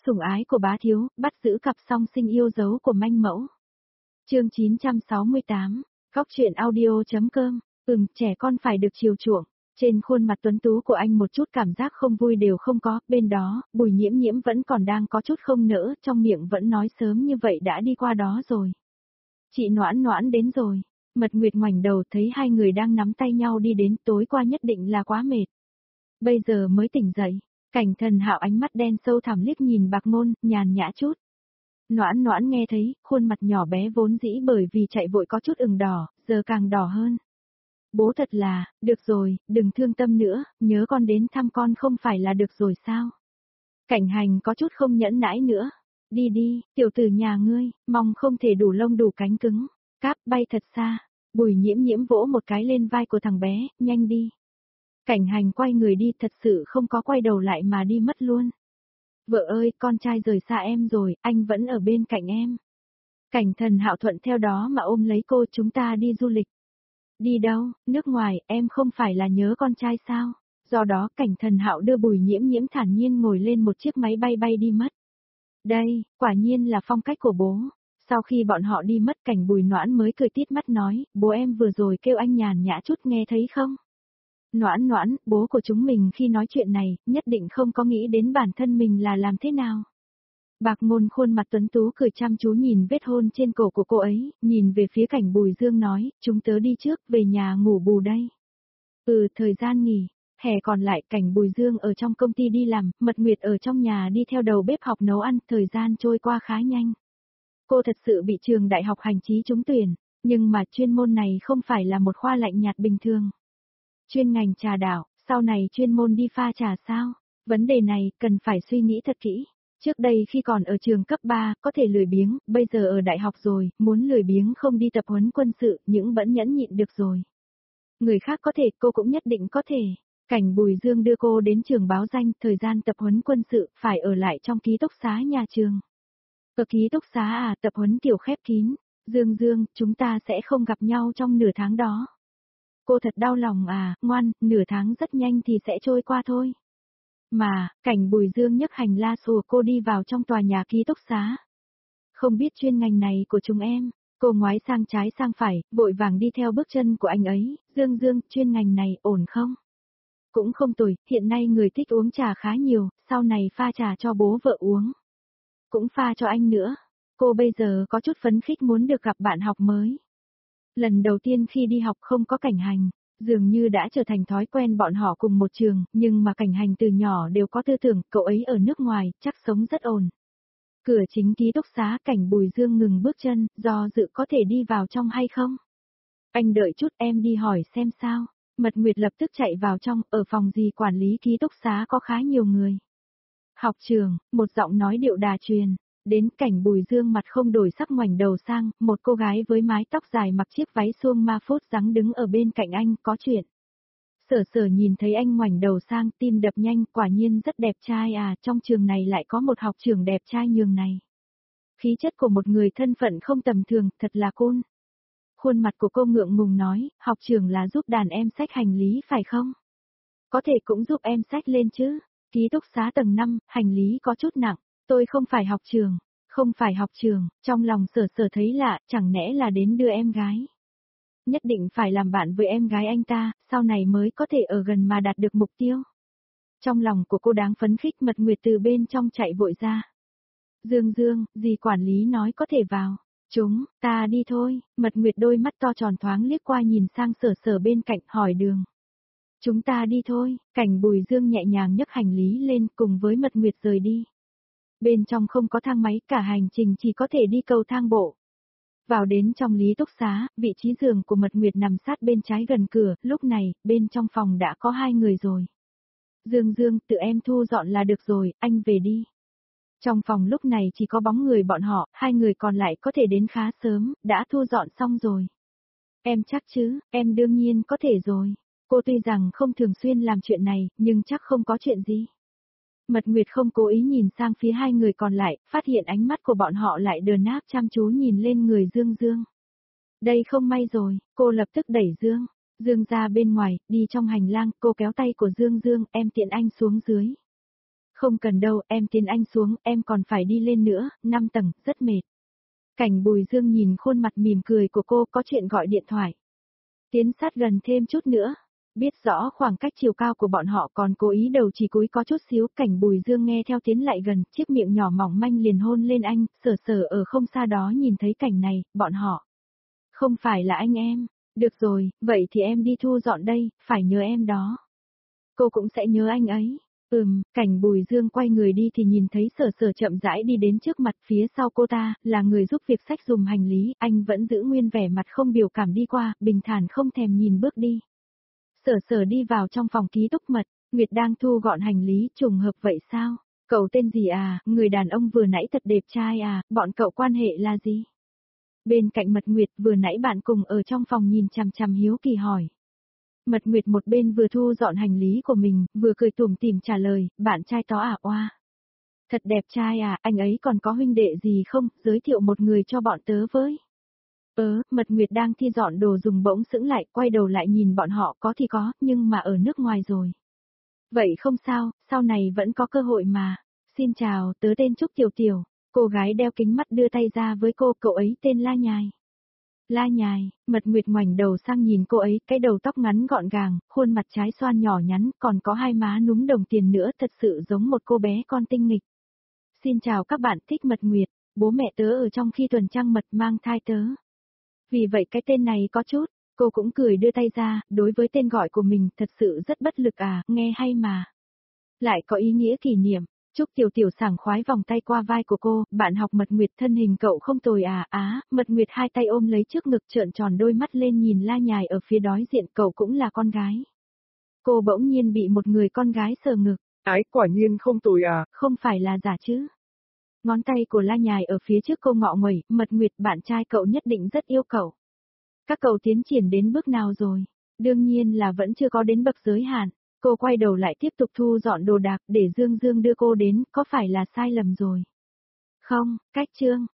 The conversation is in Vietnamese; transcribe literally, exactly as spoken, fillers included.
Sủng ái của bá thiếu, bắt giữ cặp song sinh yêu dấu của manh mẫu. Chương chín trăm sáu mươi tám, Góc truyện audio.com, ừm, trẻ con phải được chiều chuộng. Trên khuôn mặt tuấn tú của anh một chút cảm giác không vui đều không có, bên đó, Bùi Nhiễm Nhiễm vẫn còn đang có chút không nỡ, trong miệng vẫn nói sớm như vậy đã đi qua đó rồi. Chị Noãn Noãn đến rồi. Mật Nguyệt ngoảnh đầu thấy hai người đang nắm tay nhau đi đến, tối qua nhất định là quá mệt. Bây giờ mới tỉnh dậy. Cảnh Thần Hạo ánh mắt đen sâu thẳm liếc nhìn Bạc Ngôn, nhàn nhã chút. Noãn Noãn nghe thấy, khuôn mặt nhỏ bé vốn dĩ bởi vì chạy vội có chút ửng đỏ, giờ càng đỏ hơn. Bố thật là, được rồi, đừng thương tâm nữa, nhớ con đến thăm con không phải là được rồi sao? Cảnh Hành có chút không nhẫn nãi nữa. Đi đi, tiểu tử nhà ngươi, mong không thể đủ lông đủ cánh cứng. Cáp bay thật xa. Bùi Nhiễm Nhiễm vỗ một cái lên vai của thằng bé, nhanh đi. Cảnh Hành quay người đi, thật sự không có quay đầu lại mà đi mất luôn. Vợ ơi, con trai rời xa em rồi, anh vẫn ở bên cạnh em. Cảnh Thần Hạo thuận theo đó mà ôm lấy cô, chúng ta đi du lịch. Đi đâu, nước ngoài, em không phải là nhớ con trai sao? Do đó Cảnh Thần Hạo đưa Bùi Nhiễm Nhiễm thản nhiên ngồi lên một chiếc máy bay bay đi mất. Đây, quả nhiên là phong cách của bố. Sau khi bọn họ đi mất, Cảnh Bùi Noãn mới cười tít mắt nói, bố em vừa rồi kêu anh nhàn nhã chút nghe thấy không? Noãn Noãn, bố của chúng mình khi nói chuyện này, nhất định không có nghĩ đến bản thân mình là làm thế nào. Bạc Ngôn khuôn mặt tuấn tú cười chăm chú nhìn vết hôn trên cổ của cô ấy, nhìn về phía Cảnh Bùi Dương nói, chúng tớ đi trước, về nhà ngủ bù đây. Ừ, thời gian nghỉ, hè còn lại Cảnh Bùi Dương ở trong công ty đi làm, Mật Nguyệt ở trong nhà đi theo đầu bếp học nấu ăn, thời gian trôi qua khá nhanh. Cô thật sự bị trường đại học hành trí trúng tuyển, nhưng mà chuyên môn này không phải là một khoa lạnh nhạt bình thường. Chuyên ngành trà đảo, sau này chuyên môn đi pha trà sao? Vấn đề này cần phải suy nghĩ thật kỹ. Trước đây khi còn ở trường cấp ba, có thể lười biếng, bây giờ ở đại học rồi, muốn lười biếng không đi tập huấn quân sự, những vẫn nhẫn nhịn được rồi. Người khác có thể, cô cũng nhất định có thể. Cảnh Bùi Dương đưa cô đến trường báo danh, thời gian tập huấn quân sự, phải ở lại trong ký túc xá nhà trường. Ở ký túc xá à, tập huấn kiểu khép kín. Dương Dương, chúng ta sẽ không gặp nhau trong nửa tháng đó. Cô thật đau lòng à, ngoan, nửa tháng rất nhanh thì sẽ trôi qua thôi. Mà, Cảnh Bùi Dương nhấc hành la xùa cô đi vào trong tòa nhà ký túc xá. Không biết chuyên ngành này của chúng em, cô ngoái sang trái sang phải, vội vàng đi theo bước chân của anh ấy, Dương Dương, chuyên ngành này ổn không? Cũng không tồi, hiện nay người thích uống trà khá nhiều, sau này pha trà cho bố vợ uống. Cũng pha cho anh nữa. Cô bây giờ có chút phấn khích muốn được gặp bạn học mới. Lần đầu tiên khi đi học không có Cảnh Hành, dường như đã trở thành thói quen bọn họ cùng một trường, nhưng mà Cảnh Hành từ nhỏ đều có tư tưởng, cậu ấy ở nước ngoài, chắc sống rất ổn. Cửa chính ký túc xá, Cảnh Bùi Dương ngừng bước chân, do dự có thể đi vào trong hay không? Anh đợi chút, em đi hỏi xem sao. Mật Nguyệt lập tức chạy vào trong, ở phòng gì quản lý ký túc xá có khá nhiều người. Học trường, một giọng nói điệu đà truyền. Đến Cảnh Bùi Dương mặt không đổi sắc ngoảnh đầu sang, một cô gái với mái tóc dài mặc chiếc váy suông ma phốt rắn đứng ở bên cạnh anh, có chuyện. Sở sở nhìn thấy anh ngoảnh đầu sang, tim đập nhanh, quả nhiên rất đẹp trai à, trong trường này lại có một học trưởng đẹp trai nhường này. Khí chất của một người thân phận không tầm thường, thật là cool. Khuôn mặt của cô ngượng ngùng nói, học trưởng là giúp đàn em xách hành lý phải không? Có thể cũng giúp em xách lên chứ, ký túc xá tầng năm, hành lý có chút nặng. Tôi không phải học trường, không phải học trường, trong lòng sở sở thấy lạ, chẳng lẽ là đến đưa em gái. Nhất định phải làm bạn với em gái anh ta, sau này mới có thể ở gần mà đạt được mục tiêu. Trong lòng của cô đáng phấn khích, Mật Nguyệt từ bên trong chạy vội ra. Dương Dương, dì quản lý nói có thể vào. Chúng, ta đi thôi, Mật Nguyệt đôi mắt to tròn thoáng liếc qua nhìn sang sở sở bên cạnh hỏi đường. Chúng ta đi thôi, Cảnh Bùi Dương nhẹ nhàng nhấc hành lý lên cùng với Mật Nguyệt rời đi. Bên trong không có thang máy, cả hành trình chỉ có thể đi cầu thang bộ. Vào đến trong lý túc xá, vị trí giường của Mật Nguyệt nằm sát bên trái gần cửa, lúc này, bên trong phòng đã có hai người rồi. Dương Dương, tự em thu dọn là được rồi, anh về đi. Trong phòng lúc này chỉ có bóng người bọn họ, hai người còn lại có thể đến khá sớm, đã thu dọn xong rồi. Em chắc chứ, em đương nhiên có thể rồi. Cô tuy rằng không thường xuyên làm chuyện này, nhưng chắc không có chuyện gì. Mật Nguyệt không cố ý nhìn sang phía hai người còn lại, phát hiện ánh mắt của bọn họ lại đờ náp chăm chú nhìn lên người Dương Dương. Đây không may rồi, cô lập tức đẩy Dương. Dương ra bên ngoài, đi trong hành lang, cô kéo tay của Dương Dương, em tiện anh xuống dưới. Không cần đâu, em tiến anh xuống, em còn phải đi lên nữa, năm tầng, rất mệt. Cảnh Bùi Dương nhìn khuôn mặt mỉm cười của cô, có chuyện gọi điện thoại. Tiến sát gần thêm chút nữa. Biết rõ khoảng cách chiều cao của bọn họ còn cố ý đầu chỉ cúi có chút xíu, Cảnh Bùi Dương nghe theo tiến lại gần, chiếc miệng nhỏ mỏng manh liền hôn lên anh, sở sở ở không xa đó nhìn thấy cảnh này, bọn họ. Không phải là anh em, được rồi, vậy thì em đi thu dọn đây, phải nhớ em đó. Cô cũng sẽ nhớ anh ấy. Ừm, Cảnh Bùi Dương quay người đi thì nhìn thấy sở sở chậm rãi đi đến trước mặt, phía sau cô ta, là người giúp việc xách dùm hành lý, anh vẫn giữ nguyên vẻ mặt không biểu cảm đi qua, bình thản không thèm nhìn bước đi. Sở sở đi vào trong phòng ký túc mật, Nguyệt đang thu gọn hành lý, trùng hợp vậy sao? Cậu tên gì à, người đàn ông vừa nãy thật đẹp trai à, bọn cậu quan hệ là gì? Bên cạnh Mật Nguyệt vừa nãy bạn cùng ở trong phòng nhìn chằm chằm hiếu kỳ hỏi. Mật Nguyệt một bên vừa thu dọn hành lý của mình, vừa cười tủm tỉm trả lời, bạn trai tó à oa. Thật đẹp trai à, anh ấy còn có huynh đệ gì không, giới thiệu một người cho bọn tớ với. Ớ, Mật Nguyệt đang thi dọn đồ dùng bỗng sững lại, quay đầu lại nhìn bọn họ có thì có, nhưng mà ở nước ngoài rồi. Vậy không sao, sau này vẫn có cơ hội mà. Xin chào, tớ tên Trúc Tiểu Tiểu. Cô gái đeo kính mắt đưa tay ra với cô, cậu ấy tên La Nhài. La Nhài, Mật Nguyệt ngoảnh đầu sang nhìn cô ấy, cái đầu tóc ngắn gọn gàng, khuôn mặt trái xoan nhỏ nhắn, còn có hai má núm đồng tiền nữa, thật sự giống một cô bé con tinh nghịch. Xin chào các bạn, thích Mật Nguyệt, bố mẹ tớ ở trong khi tuần trăng mật mang thai tớ. Vì vậy cái tên này có chút, cô cũng cười đưa tay ra, đối với tên gọi của mình thật sự rất bất lực à, nghe hay mà. Lại có ý nghĩa kỷ niệm. Trúc Tiểu Tiểu sảng khoái vòng tay qua vai của cô, bạn học Mật Nguyệt thân hình cậu không tồi à, á, Mật Nguyệt hai tay ôm lấy trước ngực trợn tròn đôi mắt lên nhìn La Nhài ở phía đối diện, cậu cũng là con gái. Cô bỗng nhiên bị một người con gái sờ ngực. Ái quả nhiên không tồi à. Không phải là giả chứ. Ngón tay của La Nhài ở phía trước cô ngọ nguậy, Mật Nguyệt bạn trai cậu nhất định rất yêu cậu. Các cậu tiến triển đến bước nào rồi? Đương nhiên là vẫn chưa có đến bậc giới hạn. Cô quay đầu lại tiếp tục thu dọn đồ đạc để Dương Dương đưa cô đến, có phải là sai lầm rồi? Không, cách chương.